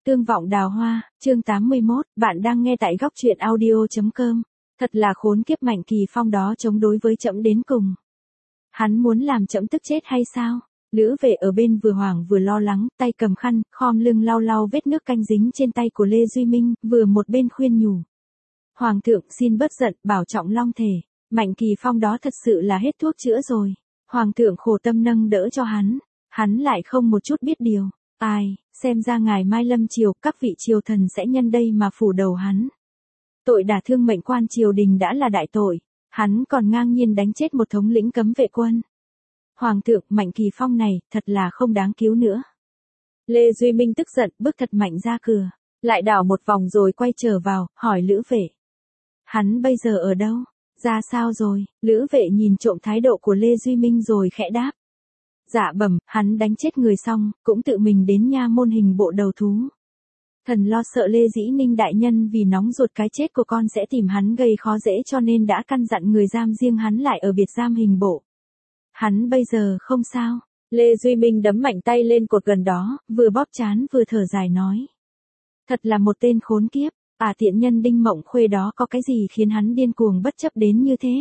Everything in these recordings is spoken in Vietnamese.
Tương vọng đào hoa, chương 81, bạn đang nghe tại góc truyện audio.com. Thật là khốn kiếp, Mạnh Kỳ Phong đó chống đối với trẫm đến cùng. Hắn muốn làm trẫm tức chết hay sao? Lữ Vệ ở bên vừa hoảng vừa lo lắng, tay cầm khăn, khom lưng lau lau vết nước canh dính trên tay của Lê Duy Minh, vừa một bên khuyên nhủ. Hoàng thượng xin bớt giận, bảo trọng long thể. Mạnh Kỳ Phong đó thật sự là hết thuốc chữa rồi. Hoàng thượng khổ tâm nâng đỡ cho hắn lại không một chút biết điều. Ai, xem ra ngày mai lâm triều, các vị triều thần sẽ nhân đây mà phủ đầu hắn. Tội đả thương mệnh quan triều đình đã là đại tội, hắn còn ngang nhiên đánh chết một thống lĩnh cấm vệ quân. Hoàng thượng, Mạnh Kỳ Phong này, thật là không đáng cứu nữa. Lê Duy Minh tức giận, bước thật mạnh ra cửa, lại đảo một vòng rồi quay trở vào, hỏi Lữ Vệ. Hắn bây giờ ở đâu? Ra sao rồi? Lữ Vệ nhìn trộm thái độ của Lê Duy Minh rồi khẽ đáp. Dạ bẩm, hắn đánh chết người xong, cũng tự mình đến nha môn hình bộ đầu thú. Thần lo sợ Lê Dĩ Ninh đại nhân vì nóng ruột cái chết của con sẽ tìm hắn gây khó dễ cho nên đã căn dặn người giam riêng hắn lại ở biệt giam hình bộ. Hắn bây giờ không sao. Lê Duy Minh đấm mạnh tay lên cột gần đó, vừa bóp trán vừa thở dài nói. Thật là một tên khốn kiếp, tiện nhân Đinh Mộng Khuê đó có cái gì khiến hắn điên cuồng bất chấp đến như thế?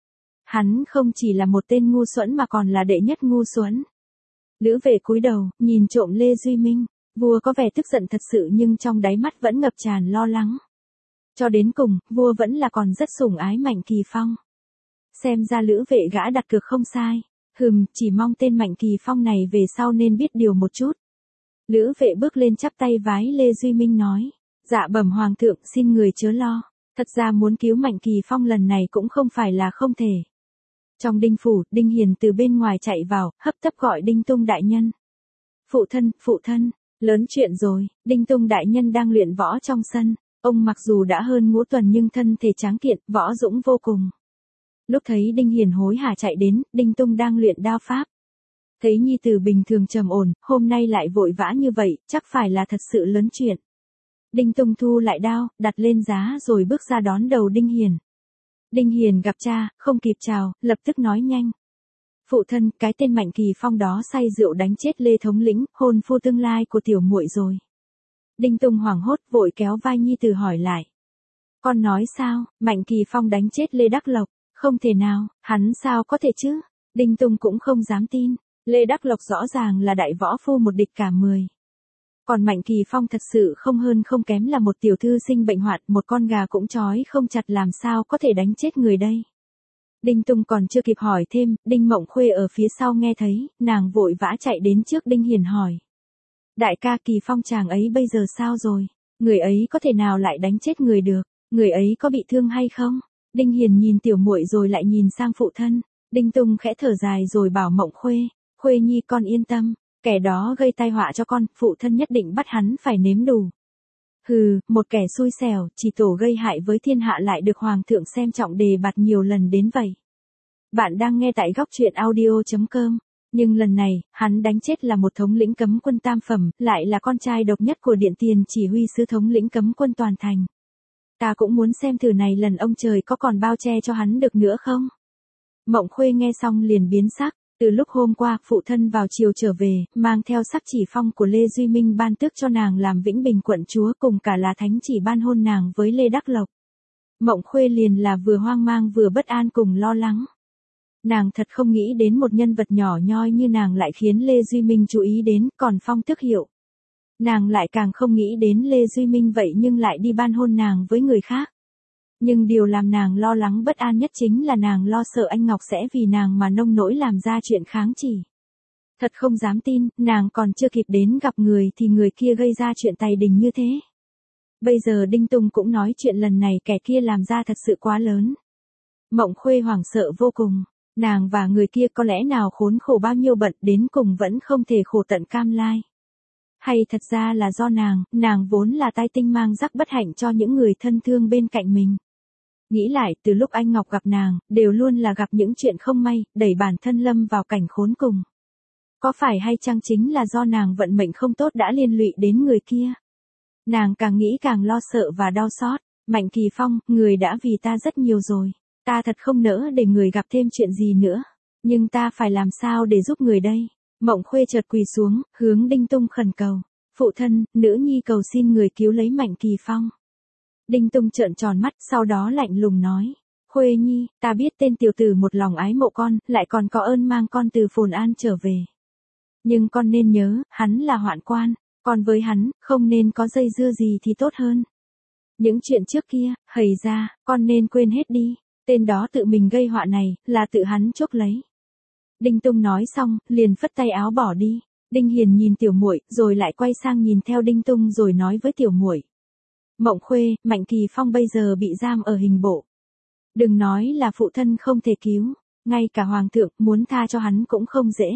Hắn không chỉ là một tên ngu xuẩn mà còn là đệ nhất ngu xuẩn. Lữ Vệ cúi đầu, nhìn trộm Lê Duy Minh, vua có vẻ tức giận thật sự nhưng trong đáy mắt vẫn ngập tràn lo lắng. Cho đến cùng, vua vẫn là còn rất sủng ái Mạnh Kỳ Phong. Xem ra Lữ Vệ gã đặt cược không sai, chỉ mong tên Mạnh Kỳ Phong này về sau nên biết điều một chút. Lữ Vệ bước lên chắp tay vái Lê Duy Minh nói, dạ bẩm hoàng thượng xin người chớ lo, thật ra muốn cứu Mạnh Kỳ Phong lần này cũng không phải là không thể. Trong Đinh phủ, Đinh Hiền từ bên ngoài chạy vào, hấp tấp gọi Đinh Tung đại nhân. Phụ thân, lớn chuyện rồi. Đinh Tung đại nhân đang luyện võ trong sân, ông mặc dù đã hơn ngũ tuần nhưng thân thể tráng kiện, võ dũng vô cùng. Lúc thấy Đinh Hiền hối hả chạy đến, Đinh Tung đang luyện đao pháp. Thấy nhi tử bình thường trầm ổn, hôm nay lại vội vã như vậy, chắc phải là thật sự lớn chuyện. Đinh Tung thu lại đao, đặt lên giá rồi bước ra đón đầu Đinh Hiền. Đinh Hiền gặp cha, không kịp chào, lập tức nói nhanh. Phụ thân, cái tên Mạnh Kỳ Phong đó say rượu đánh chết Lê thống lĩnh, hôn phu tương lai của tiểu muội rồi. Đinh Tung hoảng hốt vội kéo vai nhi tử hỏi lại. Con nói sao? Mạnh Kỳ Phong đánh chết Lê Đắc Lộc? Không thể nào, hắn sao có thể chứ? Đinh Tung cũng không dám tin. Lê Đắc Lộc rõ ràng là đại võ phu một địch cả 10. Còn Mạnh Kỳ Phong thật sự không hơn không kém là một tiểu thư sinh bệnh hoạn, một con gà cũng trói không chặt làm sao có thể đánh chết người đây. Đinh Tung còn chưa kịp hỏi thêm, Đinh Mộng Khuê ở phía sau nghe thấy, nàng vội vã chạy đến trước Đinh Hiền hỏi. Đại ca, Kỳ Phong chàng ấy bây giờ sao rồi? Người ấy có thể nào lại đánh chết người được? Người ấy có bị thương hay không? Đinh Hiền nhìn tiểu muội rồi lại nhìn sang phụ thân. Đinh Tung khẽ thở dài rồi bảo Mộng Khuê, Khuê nhi con yên tâm. Kẻ đó gây tai họa cho con, phụ thân nhất định bắt hắn phải nếm đủ. Một kẻ xui xẻo, chỉ tổ gây hại với thiên hạ lại được hoàng thượng xem trọng đề bạt nhiều lần đến vậy. Bạn đang nghe tại góc truyện audio.com. Nhưng lần này, hắn đánh chết là một thống lĩnh cấm quân tam phẩm, lại là con trai độc nhất của điện tiền chỉ huy sứ thống lĩnh cấm quân toàn thành. Ta cũng muốn xem thử này lần ông trời có còn bao che cho hắn được nữa không? Mộng Khuê nghe xong liền biến sắc. Từ lúc hôm qua, phụ thân vào chiều trở về, mang theo sắc chỉ phong của Lê Duy Minh ban tước cho nàng làm Vĩnh Bình quận chúa cùng cả là thánh chỉ ban hôn nàng với Lê Đắc Lộc. Mộng Khuê liền là vừa hoang mang vừa bất an cùng lo lắng. Nàng thật không nghĩ đến một nhân vật nhỏ nhoi như nàng lại khiến Lê Duy Minh chú ý đến, còn phong tước hiệu. Nàng lại càng không nghĩ đến Lê Duy Minh vậy nhưng lại đi ban hôn nàng với người khác. Nhưng điều làm nàng lo lắng bất an nhất chính là nàng lo sợ anh Ngọc sẽ vì nàng mà nông nỗi làm ra chuyện kháng chỉ. Thật không dám tin, nàng còn chưa kịp đến gặp người thì người kia gây ra chuyện tày đình như thế. Bây giờ Đinh Tung cũng nói chuyện lần này kẻ kia làm ra thật sự quá lớn. Mộng Khuê hoảng sợ vô cùng, nàng và người kia có lẽ nào khốn khổ bao nhiêu bận đến cùng vẫn không thể khổ tận cam lai. Hay thật ra là do nàng vốn là tai tinh mang rắc bất hạnh cho những người thân thương bên cạnh mình. Nghĩ lại, từ lúc anh Ngọc gặp nàng, đều luôn là gặp những chuyện không may, đẩy bản thân lâm vào cảnh khốn cùng. Có phải hay chăng chính là do nàng vận mệnh không tốt đã liên lụy đến người kia? Nàng càng nghĩ càng lo sợ và đau xót. Mạnh Kỳ Phong, người đã vì ta rất nhiều rồi. Ta thật không nỡ để người gặp thêm chuyện gì nữa. Nhưng ta phải làm sao để giúp người đây? Mộng Khuê chợt quỳ xuống, hướng Đinh Tung khẩn cầu. Phụ thân, nữ nhi cầu xin người cứu lấy Mạnh Kỳ Phong. Đinh Tung trợn tròn mắt, sau đó lạnh lùng nói. Khuê nhi, ta biết tên tiểu tử một lòng ái mộ con, lại còn có ơn mang con từ Phồn An trở về. Nhưng con nên nhớ, hắn là hoạn quan, còn với hắn, không nên có dây dưa gì thì tốt hơn. Những chuyện trước kia, hầy ra, con nên quên hết đi, tên đó tự mình gây họa này, là tự hắn chuốc lấy. Đinh Tung nói xong, liền phất tay áo bỏ đi. Đinh Hiền nhìn tiểu muội, rồi lại quay sang nhìn theo Đinh Tung rồi nói với tiểu muội. Mộng Khuê, Mạnh Kỳ Phong bây giờ bị giam ở hình bộ. Đừng nói là phụ thân không thể cứu, ngay cả hoàng thượng muốn tha cho hắn cũng không dễ.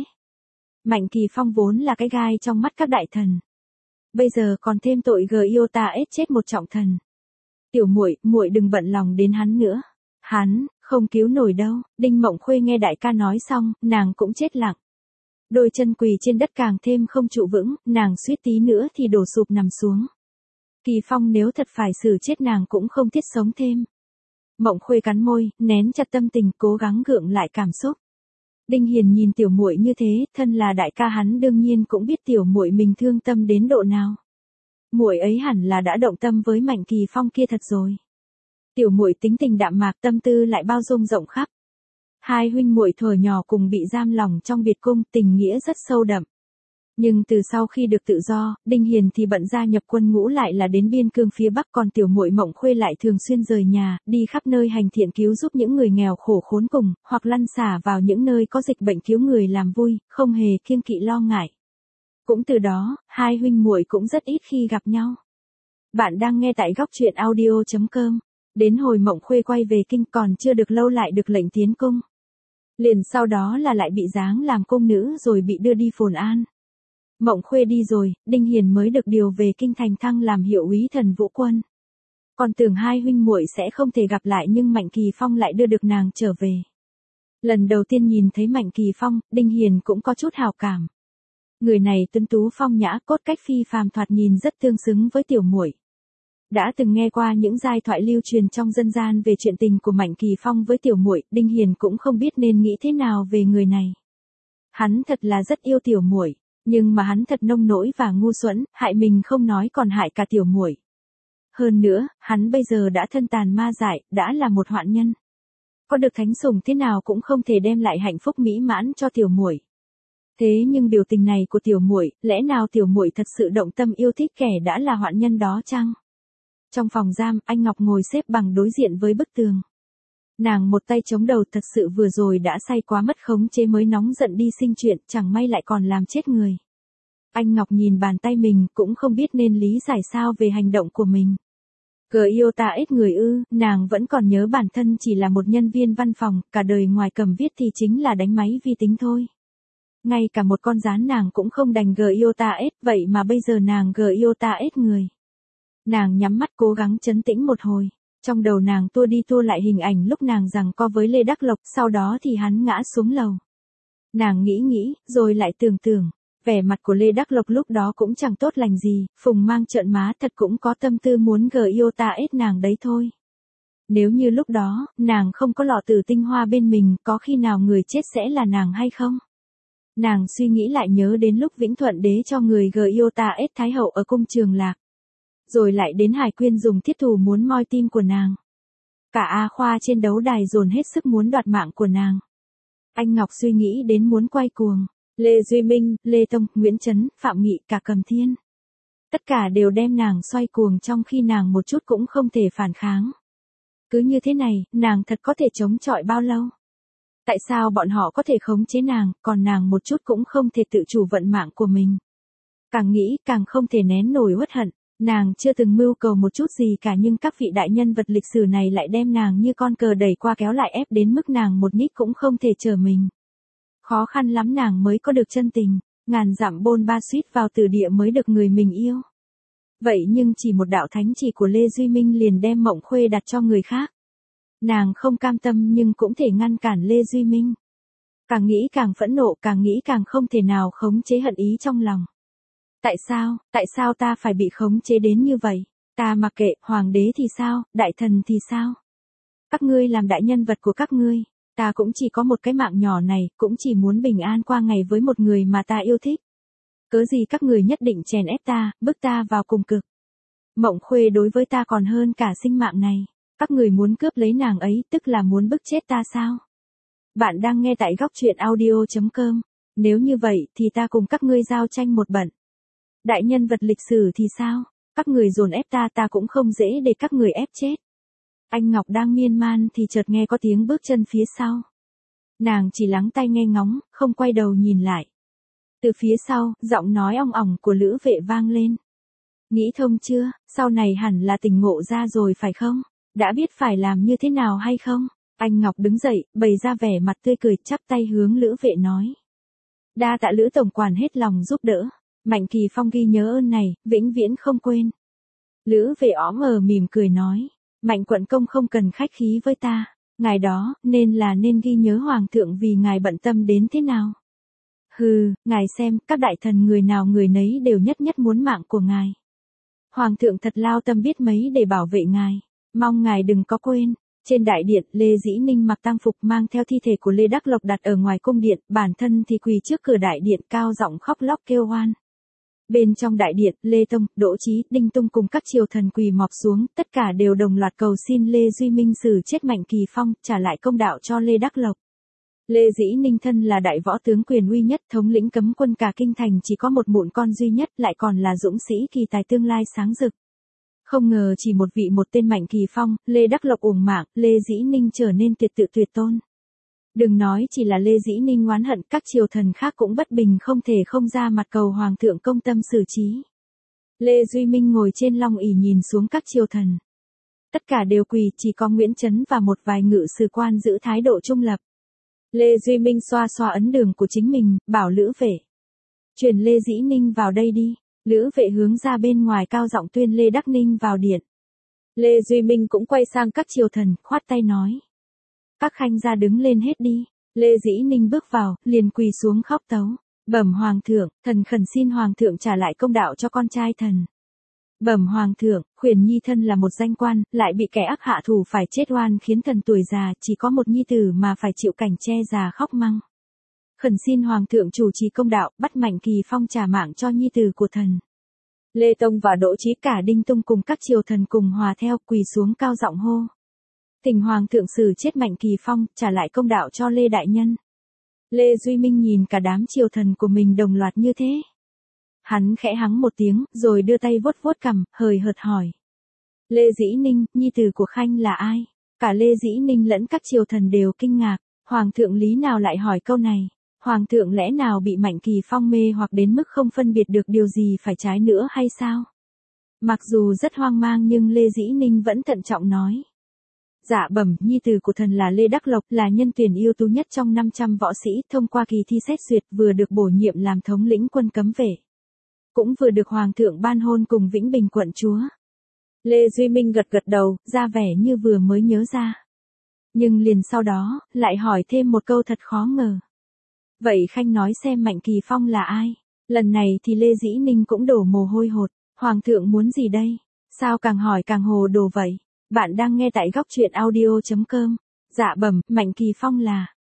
Mạnh Kỳ Phong vốn là cái gai trong mắt các đại thần. Bây giờ còn thêm tội Giota chết một trọng thần. Tiểu muội, muội đừng bận lòng đến hắn nữa. Hắn không cứu nổi đâu. Đinh Mộng Khuê nghe đại ca nói xong, nàng cũng chết lặng. Đôi chân quỳ trên đất càng thêm không trụ vững, nàng suýt tí nữa thì đổ sụp nằm xuống. Kỳ Phong nếu thật phải xử chết nàng cũng không thiết sống thêm. Mộng Khuê cắn môi, nén chặt tâm tình, cố gắng gượng lại cảm xúc. Đinh Hiền nhìn tiểu muội như thế, thân là đại ca hắn đương nhiên cũng biết tiểu muội mình thương tâm đến độ nào. Muội ấy hẳn là đã động tâm với Mạnh Kỳ Phong kia thật rồi. Tiểu muội tính tình đạm mạc, tâm tư lại bao dung rộng khắp. Hai huynh muội thuở nhỏ cùng bị giam lòng trong biệt cung, tình nghĩa rất sâu đậm. Nhưng từ sau khi được tự do, Đinh Hiền thì bận gia nhập quân ngũ lại là đến biên cương phía Bắc, còn tiểu muội Mộng Khuê lại thường xuyên rời nhà, đi khắp nơi hành thiện cứu giúp những người nghèo khổ khốn cùng, hoặc lăn xả vào những nơi có dịch bệnh cứu người làm vui, không hề kiêng kỵ lo ngại. Cũng từ đó, hai huynh muội cũng rất ít khi gặp nhau. Bạn đang nghe tại góc truyện audio.com. Đến hồi Mộng Khuê quay về kinh còn chưa được lâu lại được lệnh tiến cung. Liền sau đó là lại bị giáng làm cung nữ rồi bị đưa đi Phồn An. Mộng Khuê đi rồi, Đinh Hiền mới được điều về kinh thành thăng làm hiệu úy thần vũ quân. Còn tưởng hai huynh muội sẽ không thể gặp lại nhưng Mạnh Kỳ Phong lại đưa được nàng trở về. Lần đầu tiên nhìn thấy Mạnh Kỳ Phong, Đinh Hiền cũng có chút hào cảm. Người này tuấn tú phong nhã, cốt cách phi phàm, thoạt nhìn rất tương xứng với tiểu muội. Đã từng nghe qua những giai thoại lưu truyền trong dân gian về chuyện tình của Mạnh Kỳ Phong với tiểu muội, Đinh Hiền cũng không biết nên nghĩ thế nào về người này. Hắn thật là rất yêu tiểu muội, nhưng mà hắn thật nông nỗi và ngu xuẩn, hại mình không nói còn hại cả tiểu muội. Hơn nữa, hắn bây giờ đã thân tàn ma dại, đã là một hoạn nhân. Có được thánh sủng thế nào cũng không thể đem lại hạnh phúc mỹ mãn cho tiểu muội. Thế nhưng biểu tình này của tiểu muội, lẽ nào tiểu muội thật sự động tâm yêu thích kẻ đã là hoạn nhân đó chăng? Trong phòng giam, anh Ngọc ngồi xếp bằng đối diện với bức tường. Nàng một tay chống đầu, thật sự vừa rồi đã say quá mất khống chế mới nóng giận đi sinh chuyện, chẳng may lại còn làm chết người. Anh Ngọc nhìn bàn tay mình, cũng không biết nên lý giải sao về hành động của mình. Giota người ư, nàng vẫn còn nhớ bản thân chỉ là một nhân viên văn phòng, cả đời ngoài cầm viết thì chính là đánh máy vi tính thôi. Ngay cả một con gián nàng cũng không đành Giota, vậy mà bây giờ nàng Giota người. Nàng nhắm mắt cố gắng trấn tĩnh một hồi. Trong đầu nàng tua đi tua lại hình ảnh lúc nàng giằng co với Lê Đắc Lộc, sau đó thì hắn ngã xuống lầu. Nàng nghĩ, rồi lại tưởng, vẻ mặt của Lê Đắc Lộc lúc đó cũng chẳng tốt lành gì, phùng mang trợn má thật cũng có tâm tư muốn Giota nàng đấy thôi. Nếu như lúc đó, nàng không có lọ tử tinh hoa bên mình, có khi nào người chết sẽ là nàng hay không? Nàng suy nghĩ lại nhớ đến lúc Vĩnh Thuận Đế cho người Giota Thái hậu ở cung Trường Lạc. Rồi lại đến Hải Quyên dùng thiết thủ muốn moi tim của nàng. Cả A Khoa trên đấu đài dồn hết sức muốn đoạt mạng của nàng. Anh Ngọc suy nghĩ đến muốn quay cuồng. Lê Duy Minh, Lê Tông, Nguyễn Trấn, Phạm Nghị, cả Cầm Thiên. Tất cả đều đem nàng xoay cuồng trong khi nàng một chút cũng không thể phản kháng. Cứ như thế này, nàng thật có thể chống chọi bao lâu? Tại sao bọn họ có thể khống chế nàng, còn nàng một chút cũng không thể tự chủ vận mạng của mình? Càng nghĩ càng không thể nén nổi uất hận. Nàng chưa từng mưu cầu một chút gì cả nhưng các vị đại nhân vật lịch sử này lại đem nàng như con cờ đẩy qua kéo lại ép đến mức nàng một nhích cũng không thể trở mình. Khó khăn lắm nàng mới có được chân tình, ngàn dặm bôn ba suýt vào tử địa mới được người mình yêu. Vậy nhưng chỉ một đạo thánh chỉ của Lê Duy Minh liền đem Mộng Khuê đặt cho người khác. Nàng không cam tâm nhưng cũng thể ngăn cản Lê Duy Minh. Càng nghĩ càng phẫn nộ, càng nghĩ càng không thể nào khống chế hận ý trong lòng. Tại sao ta phải bị khống chế đến như vậy? Ta mặc kệ, hoàng đế thì sao, đại thần thì sao? Các ngươi làm đại nhân vật của các ngươi, ta cũng chỉ có một cái mạng nhỏ này, cũng chỉ muốn bình an qua ngày với một người mà ta yêu thích. Cớ gì các người nhất định chèn ép ta, bức ta vào cùng cực. Mộng Khuê đối với ta còn hơn cả sinh mạng này. Các người muốn cướp lấy nàng ấy, tức là muốn bức chết ta sao? Bạn đang nghe tại góc truyện audio.com. Nếu như vậy thì ta cùng các ngươi giao tranh một bận. Đại nhân vật lịch sử thì sao? Các người dồn ép ta cũng không dễ để các người ép chết. Anh Ngọc đang miên man thì chợt nghe có tiếng bước chân phía sau. Nàng chỉ lắng tai nghe ngóng, không quay đầu nhìn lại. Từ phía sau, giọng nói ong ỏng của Lữ Vệ vang lên. Nghĩ thông chưa, sau này hẳn là tỉnh ngộ ra rồi phải không? Đã biết phải làm như thế nào hay không? Anh Ngọc đứng dậy, bày ra vẻ mặt tươi cười, chắp tay hướng Lữ Vệ nói. Đa tạ Lữ tổng quản hết lòng giúp đỡ. Mạnh Kỳ Phong ghi nhớ ơn này, vĩnh viễn không quên. Lữ Vệ óm mỉm cười nói. Mạnh quận công không cần khách khí với ta. Ngài đó, nên ghi nhớ hoàng thượng vì ngài bận tâm đến thế nào. Hừ, ngài xem, các đại thần người nào người nấy đều nhất muốn mạng của ngài. Hoàng thượng thật lao tâm biết mấy để bảo vệ ngài. Mong ngài đừng có quên. Trên đại điện, Lê Dĩ Ninh mặc tang phục mang theo thi thể của Lê Đắc Lộc đặt ở ngoài cung điện, bản thân thì quỳ trước cửa đại điện cao giọng khóc lóc kêu oan. Bên trong đại điện, Lê Tông, Đỗ Chí, Đinh Tung cùng các triều thần quỳ mọp xuống, tất cả đều đồng loạt cầu xin Lê Duy Minh xử chết Mạnh Kỳ Phong, trả lại công đạo cho Lê Đắc Lộc. Lê Dĩ Ninh thân là đại võ tướng quyền uy nhất, thống lĩnh cấm quân cả kinh thành chỉ có một mụn con duy nhất, lại còn là dũng sĩ kỳ tài tương lai sáng rực. Không ngờ chỉ một tên Mạnh Kỳ Phong, Lê Đắc Lộc uổng mạng, Lê Dĩ Ninh trở nên tuyệt tôn. Đừng nói chỉ là Lê Dĩ Ninh oán hận, các triều thần khác cũng bất bình không thể không ra mặt cầu hoàng thượng công tâm xử trí. Lê Duy Minh ngồi trên long ỷ nhìn xuống các triều thần. Tất cả đều quỳ, chỉ có Nguyễn Chấn và một vài ngự sử quan giữ thái độ trung lập. Lê Duy Minh xoa ấn đường của chính mình, bảo Lữ Vệ. Truyền Lê Dĩ Ninh vào đây đi. Lữ Vệ hướng ra bên ngoài cao giọng tuyên Lê Đắc Ninh vào điện. Lê Duy Minh cũng quay sang các triều thần, khoát tay nói. Các khanh ra đứng lên hết đi. Lê Dĩ Ninh bước vào, liền quỳ xuống khóc tấu. Bẩm hoàng thượng, thần khẩn xin hoàng thượng trả lại công đạo cho con trai thần. Bẩm hoàng thượng, Khuyển Nhi thân là một danh quan, lại bị kẻ ác hạ thủ phải chết oan khiến thần tuổi già chỉ có một nhi tử mà phải chịu cảnh che già khóc măng. Khẩn xin hoàng thượng chủ trì công đạo, bắt Mạnh Kỳ Phong trả mạng cho nhi tử của thần. Lê Tông và Đỗ Chí cả Đinh Tung cùng các triều thần cùng hòa theo quỳ xuống cao giọng hô. Thỉnh hoàng thượng xử chết Mạnh Kỳ Phong, trả lại công đạo cho Lê đại nhân. Lê Duy Minh nhìn cả đám triều thần của mình đồng loạt như thế. Hắn khẽ hắng một tiếng, rồi đưa tay vuốt cằm, hời hợt hỏi. Lê Dĩ Ninh, nhi tử của khanh là ai? Cả Lê Dĩ Ninh lẫn các triều thần đều kinh ngạc, hoàng thượng lý nào lại hỏi câu này? Hoàng thượng lẽ nào bị Mạnh Kỳ Phong mê hoặc đến mức không phân biệt được điều gì phải trái nữa hay sao? Mặc dù rất hoang mang nhưng Lê Dĩ Ninh vẫn thận trọng nói. Dạ bẩm, nhi tử của thần là Lê Đắc Lộc, là nhân tuyển ưu tú nhất trong 500 võ sĩ, thông qua kỳ thi xét duyệt vừa được bổ nhiệm làm thống lĩnh quân cấm vệ. Cũng vừa được hoàng thượng ban hôn cùng Vĩnh Bình quận chúa. Lê Duy Minh gật đầu, ra vẻ như vừa mới nhớ ra. Nhưng liền sau đó, lại hỏi thêm một câu thật khó ngờ. Vậy khanh nói xem Mạnh Kỳ Phong là ai? Lần này thì Lê Dĩ Ninh cũng đổ mồ hôi hột. Hoàng thượng muốn gì đây? Sao càng hỏi càng hồ đồ vậy? Bạn đang nghe tại góc truyện audio.com. Dạ bẩm, Mạnh Kỳ Phong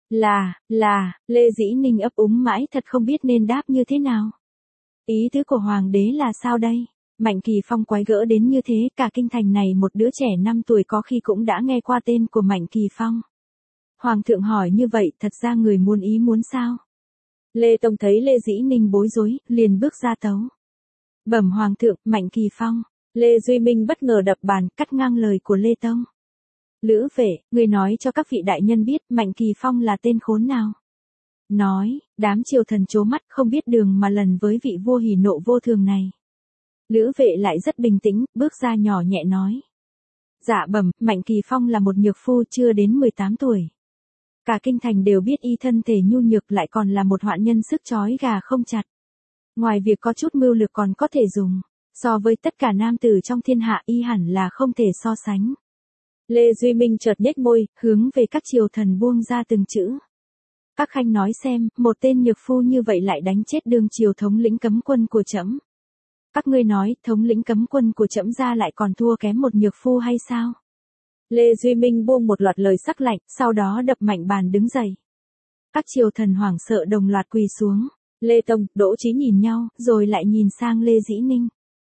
là, Lê Dĩ Ninh ấp úng mãi thật không biết nên đáp như thế nào. Ý tứ của hoàng đế là sao đây? Mạnh Kỳ Phong quái gỡ đến như thế, cả kinh thành này một đứa trẻ 5 tuổi có khi cũng đã nghe qua tên của Mạnh Kỳ Phong. Hoàng thượng hỏi như vậy, thật ra người muốn ý muốn sao? Lê Tông thấy Lê Dĩ Ninh bối rối, liền bước ra tấu. Bẩm hoàng thượng, Mạnh Kỳ Phong. Lê Duy Minh bất ngờ đập bàn, cắt ngang lời của Lê Tông. Lữ Vệ, người nói cho các vị đại nhân biết Mạnh Kỳ Phong là tên khốn nào. Nói, đám triều thần trố mắt không biết đường mà lần với vị vua hỉ nộ vô thường này. Lữ Vệ lại rất bình tĩnh, bước ra nhỏ nhẹ nói. Dạ bẩm, Mạnh Kỳ Phong là một nhược phu chưa đến 18 tuổi. Cả kinh thành đều biết y thân thể nhu nhược lại còn là một hoạn nhân sức trói gà không chặt. Ngoài việc có chút mưu lược còn có thể dùng. So với tất cả nam tử trong thiên hạ y hẳn là không thể so sánh. Lê Duy Minh chợt nhếch môi, hướng về các triều thần buông ra từng chữ. Các khanh nói xem, một tên nhược phu như vậy lại đánh chết đương triều thống lĩnh cấm quân của trẫm. Các ngươi nói, thống lĩnh cấm quân của trẫm ra lại còn thua kém một nhược phu hay sao? Lê Duy Minh buông một loạt lời sắc lạnh, sau đó đập mạnh bàn đứng dậy. Các triều thần hoảng sợ đồng loạt quỳ xuống. Lê Tông, Đỗ Chí nhìn nhau, rồi lại nhìn sang Lê Dĩ Ninh.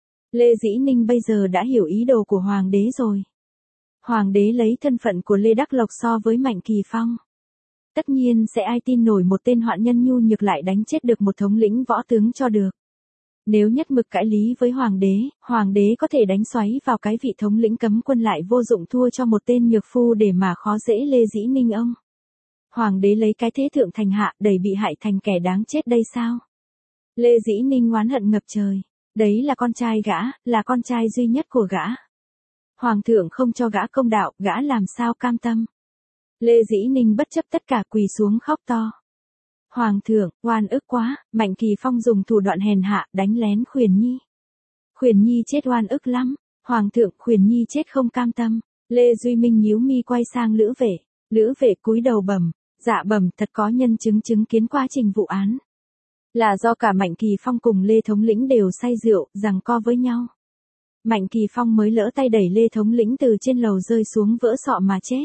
Lê Dĩ Ninh bây giờ đã hiểu ý đồ của Hoàng đế rồi. Hoàng đế lấy thân phận của Lê Đắc Lộc so với Mạnh Kỳ Phong. Tất nhiên sẽ ai tin nổi một tên hoạn nhân nhu nhược lại đánh chết được một thống lĩnh võ tướng cho được. Nếu nhất mực cãi lý với Hoàng đế có thể đánh xoáy vào cái vị thống lĩnh cấm quân lại vô dụng thua cho một tên nhược phu để mà khó dễ Lê Dĩ Ninh ông. Hoàng đế lấy cái thế thượng thành hạ đẩy bị hại thành kẻ đáng chết đây sao? Lê Dĩ Ninh oán hận ngập trời. Đấy là con trai gã, là con trai duy nhất của gã. Hoàng thượng không cho gã công đạo, gã làm sao cam tâm. Lê Dĩ Ninh bất chấp tất cả quỳ xuống khóc to. Hoàng thượng, oan ức quá, Mạnh Kỳ Phong dùng thủ đoạn hèn hạ, đánh lén Khuyển Nhi. Khuyển Nhi chết oan ức lắm, Hoàng thượng, Khuyển Nhi chết không cam tâm. Lê Duy Minh nhíu mi quay sang Lữ Vệ cúi đầu bẩm, dạ bẩm, thật có nhân chứng chứng kiến quá trình vụ án. Là do cả Mạnh Kỳ Phong cùng Lê thống lĩnh đều say rượu, giằng co với nhau. Mạnh Kỳ Phong mới lỡ tay đẩy Lê thống lĩnh từ trên lầu rơi xuống vỡ sọ mà chết.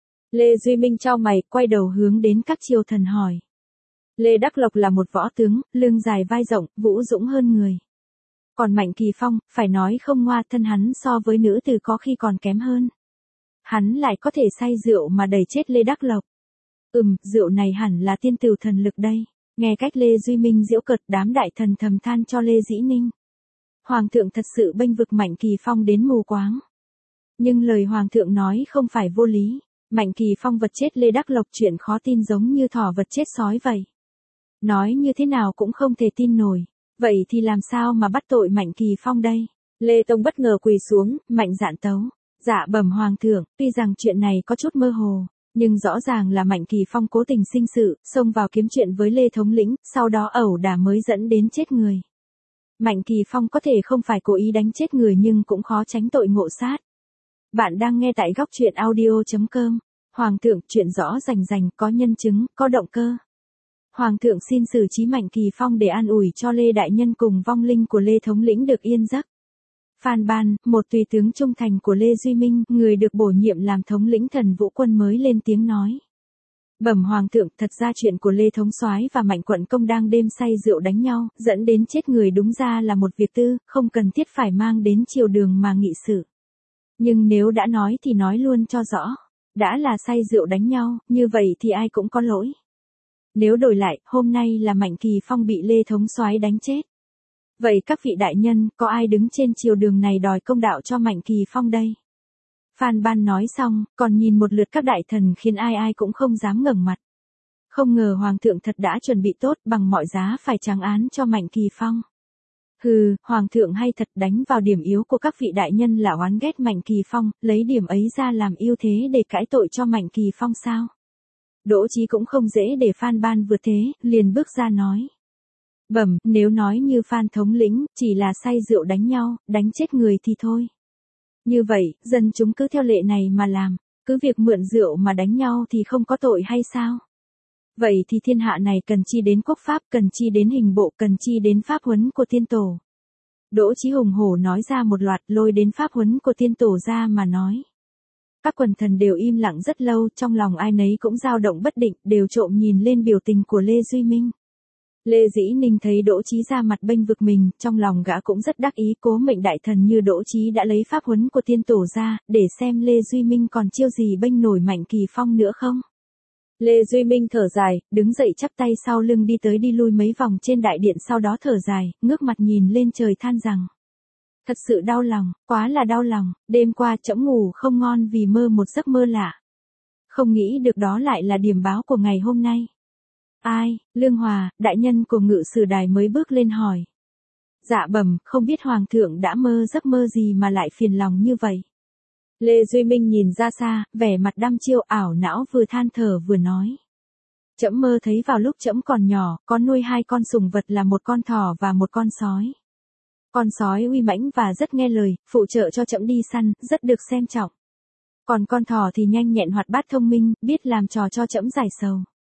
Lê Duy Minh chau mày, quay đầu hướng đến các triều thần hỏi. Lê Đắc Lộc là một võ tướng, lưng dài vai rộng, vũ dũng hơn người. Còn Mạnh Kỳ Phong, phải nói không ngoa, thân hắn so với nữ tử có khi còn kém hơn. Hắn lại có thể say rượu mà đẩy chết Lê Đắc Lộc. Rượu này hẳn là tiên tửu thần lực đây. Nghe cách Lê Duy Minh giễu cợt, đám đại thần thầm than cho Lê Dĩ Ninh. Hoàng thượng thật sự bênh vực Mạnh Kỳ Phong đến mù quáng. Nhưng lời Hoàng thượng nói không phải vô lý. Mạnh Kỳ Phong vật chết Lê Đắc Lộc chuyện khó tin giống như thỏ vật chết sói vậy. Nói như thế nào cũng không thể tin nổi. Vậy thì làm sao mà bắt tội Mạnh Kỳ Phong đây? Lê Tông bất ngờ quỳ xuống, mạnh dạn tấu. Dạ bẩm Hoàng thượng, tuy rằng chuyện này có chút mơ hồ. Nhưng rõ ràng là Mạnh Kỳ Phong cố tình sinh sự, xông vào kiếm chuyện với Lê thống lĩnh, sau đó ẩu đả mới dẫn đến chết người. Mạnh Kỳ Phong có thể không phải cố ý đánh chết người nhưng cũng khó tránh tội ngộ sát. Bạn đang nghe tại góc truyện audio.com. Hoàng thượng, chuyện rõ rành rành, có nhân chứng, có động cơ. Hoàng thượng xin xử trí Mạnh Kỳ Phong để an ủi cho Lê đại nhân cùng vong linh của Lê thống lĩnh được yên giấc. Phan Ban, một tùy tướng trung thành của Lê Duy Minh, người được bổ nhiệm làm thống lĩnh Thần Vũ quân mới lên tiếng nói. Bẩm Hoàng thượng, thật ra chuyện của Lê Thống Soái và Mạnh Quận Công đang đêm say rượu đánh nhau, dẫn đến chết người đúng ra là một việc tư, không cần thiết phải mang đến triều đường mà nghị sự. Nhưng nếu đã nói thì nói luôn cho rõ. Đã là say rượu đánh nhau, như vậy thì ai cũng có lỗi. Nếu đổi lại, hôm nay là Mạnh Kỳ Phong bị Lê Thống Soái đánh chết. Vậy các vị đại nhân, có ai đứng trên triều đường này đòi công đạo cho Mạnh Kỳ Phong đây? Phan Ban nói xong, còn nhìn một lượt các đại thần khiến ai ai cũng không dám ngẩng mặt. Không ngờ Hoàng thượng thật đã chuẩn bị tốt bằng mọi giá phải trắng án cho Mạnh Kỳ Phong. Hừ, Hoàng thượng hay thật đánh vào điểm yếu của các vị đại nhân là oán ghét Mạnh Kỳ Phong, lấy điểm ấy ra làm ưu thế để cãi tội cho Mạnh Kỳ Phong sao? Đỗ Chí cũng không dễ để Phan Ban vượt thế, liền bước ra nói. Bẩm, nếu nói như Phan thống lĩnh, chỉ là say rượu đánh nhau, đánh chết người thì thôi. Như vậy, dân chúng cứ theo lệ này mà làm, cứ việc mượn rượu mà đánh nhau thì không có tội hay sao? Vậy thì thiên hạ này cần chi đến quốc pháp, cần chi đến hình bộ, cần chi đến pháp huấn của tiên tổ. Đỗ Chí hùng hổ nói ra một loạt, lôi đến pháp huấn của tiên tổ ra mà nói. Các quần thần đều im lặng rất lâu, trong lòng ai nấy cũng dao động bất định, đều trộm nhìn lên biểu tình của Lê Duy Minh. Lê Dĩ Ninh thấy Đỗ Chí ra mặt bênh vực mình, trong lòng gã cũng rất đắc ý, cố mệnh đại thần như Đỗ Chí đã lấy pháp huấn của tiên tổ ra, để xem Lê Duy Minh còn chiêu gì bênh nổi Mạnh Kỳ Phong nữa không. Lê Duy Minh thở dài, đứng dậy chắp tay sau lưng đi tới đi lui mấy vòng trên đại điện, sau đó thở dài, ngước mặt nhìn lên trời than rằng. Thật sự đau lòng, quá là đau lòng, đêm qua trẫm ngủ không ngon vì mơ một giấc mơ lạ. Không nghĩ được đó lại là điểm báo của ngày hôm nay. Ai, Lương Hòa, đại nhân của Ngự Sử Đài mới bước lên hỏi. Dạ bẩm, không biết Hoàng thượng đã mơ giấc mơ gì mà lại phiền lòng như vậy. Lê Duy Minh nhìn ra xa, vẻ mặt đăm chiêu ảo não, vừa than thở vừa nói. Trẫm mơ thấy vào lúc trẫm còn nhỏ, có nuôi hai con sủng vật là một con thỏ và một con sói. Con sói uy mãnh và rất nghe lời, phụ trợ cho trẫm đi săn, rất được xem trọng. Còn con thỏ thì nhanh nhẹn hoạt bát thông minh, biết làm trò cho trẫm giải sầu.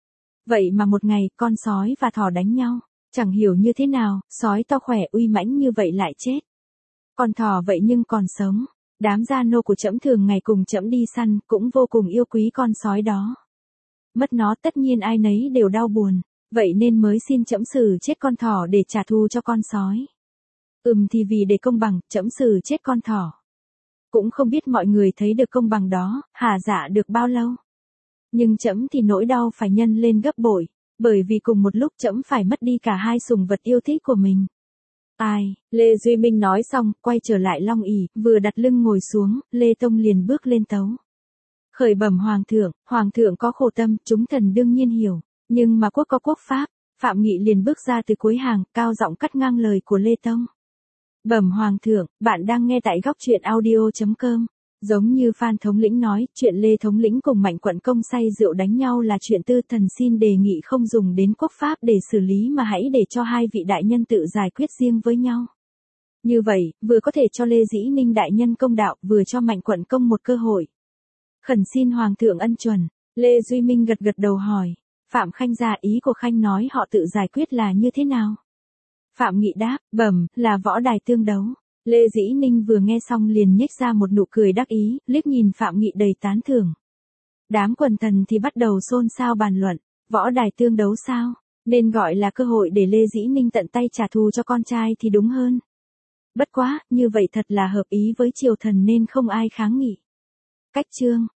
Vậy mà một ngày, con sói và thỏ đánh nhau, chẳng hiểu như thế nào, sói to khỏe uy mãnh như vậy lại chết. Con thỏ vậy nhưng còn sống. Đám gia nô của trẫm thường ngày cùng trẫm đi săn, cũng vô cùng yêu quý con sói đó. Mất nó tất nhiên ai nấy đều đau buồn, Vậy nên mới xin trẫm xử chết con thỏ để trả thù cho con sói. Thì vì để công bằng, trẫm xử chết con thỏ. Cũng không biết mọi người thấy được công bằng đó, hả dạ được bao lâu. Nhưng trẫm thì nỗi đau phải nhân lên gấp bội, bởi vì cùng một lúc trẫm phải mất đi cả hai sùng vật yêu thích của mình. Ai, Lê Duy Minh nói xong, quay trở lại Long ỷ, vừa đặt lưng ngồi xuống, Lê Tông liền bước lên tấu. Khởi bẩm Hoàng thượng có khổ tâm, chúng thần đương nhiên hiểu, nhưng mà quốc có quốc pháp. Phạm Nghị liền bước ra từ cuối hàng, cao giọng cắt ngang lời của Lê Tông. Bẩm Hoàng thượng, bạn đang nghe tại góc truyện audio.com. Giống như Phan Thống lĩnh nói, chuyện Lê Thống lĩnh cùng Mạnh Quận Công say rượu đánh nhau là chuyện tư, thần xin đề nghị không dùng đến quốc pháp để xử lý mà hãy để cho hai vị đại nhân tự giải quyết riêng với nhau. Như vậy, vừa có thể cho Lê Dĩ Ninh đại nhân công đạo, vừa cho Mạnh Quận Công một cơ hội. Khẩn xin Hoàng thượng ân chuẩn. Lê Duy Minh gật đầu hỏi. Phạm Khanh ra, ý của Khanh nói họ tự giải quyết là như thế nào? Phạm Nghị đáp, bẩm, là võ đài tương đấu. Lê Dĩ Ninh vừa nghe xong liền nhếch ra một nụ cười đắc ý, liếc nhìn Phạm Nghị đầy tán thưởng. Đám quần thần thì bắt đầu xôn xao bàn luận, võ đài tương đấu sao? Nên gọi là cơ hội để Lê Dĩ Ninh tận tay trả thù cho con trai thì đúng hơn. Bất quá, như vậy thật là hợp ý với triều thần nên không ai kháng nghị. Cách chương